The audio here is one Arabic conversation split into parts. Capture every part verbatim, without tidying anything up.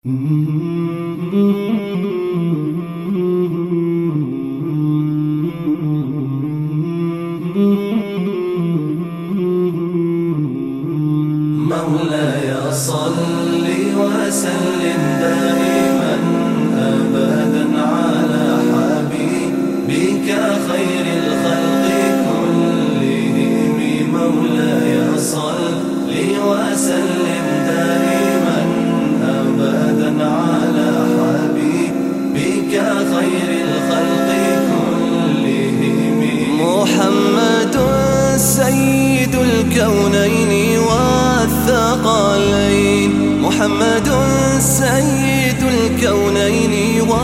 مولاي صل وسلم دائما أبدا على حبيبك خير الخلق كلهم. مولاي صل وسلم دائما أبدا على حبيبك خير الخلق كلهم. محمد سيد الكونين والثقلين، محمد سيد الكونين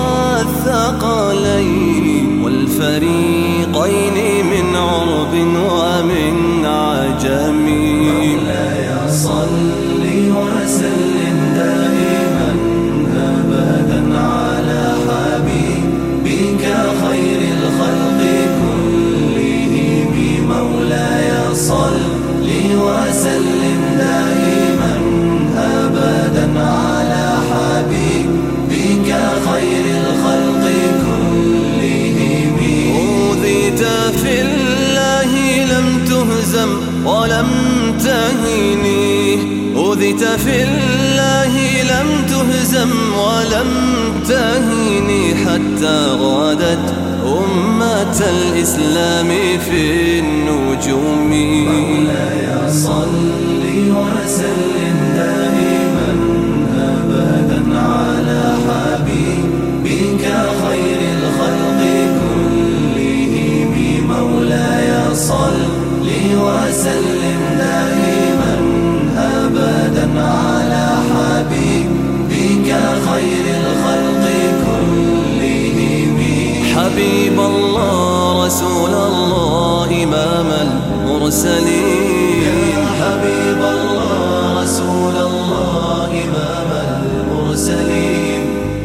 والثقلين والفريقين من عرب ومن عجم. مولاي صل وسلم دائما أبدا على حبيبك خير الخلق كلهم. مولاي صل وسلم دائما أبدا على حبيبك خير الخلق كلهم. أوذيت في الله لم تهزم ولم تهني، أوذيت في الله لم تهزم ولم تهني حتى غادت أمة الإسلام في النجوم. مولاي صل وسلم دائما أبدا على حبيبك خير الخلق كلهم. مولاي صل وسلم دائما أبدا على حبيبك خير الخلق كلهم. حبيب الله رسول الله إمام المرسلين، يا حبيب الله رسول الله إمام المرسلين.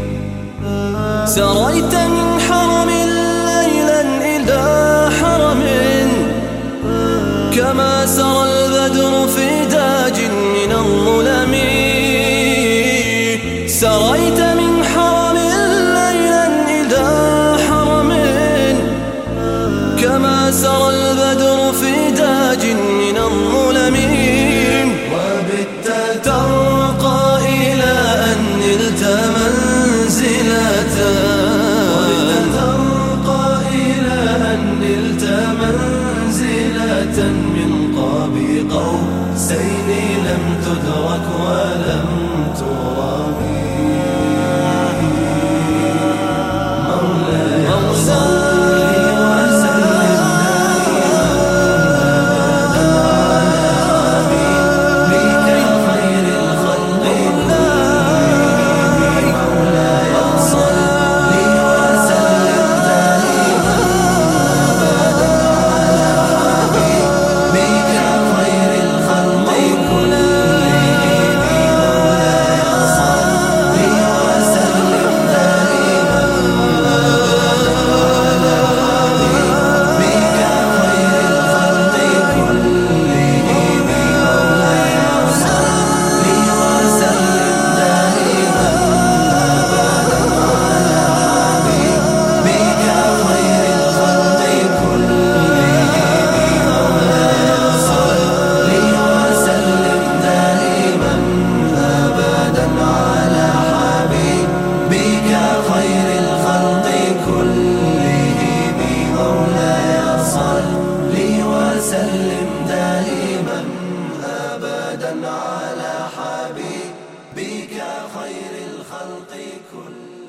سريت من حرم ليلا إلى حرم كما سرى البدر في داج من الظلم. سريت من حرم ليلا إلى حرم كما سرى البدر في داج من الظلم. وبت ترقى إلى أن نلت منزلة، وبت ترقى إلى أن نلت منزلة من قاب قوسين لم تدرك ولم ترمي. مولاي وسلم دائما أبدا على حبيبك خير الخلق كلهم.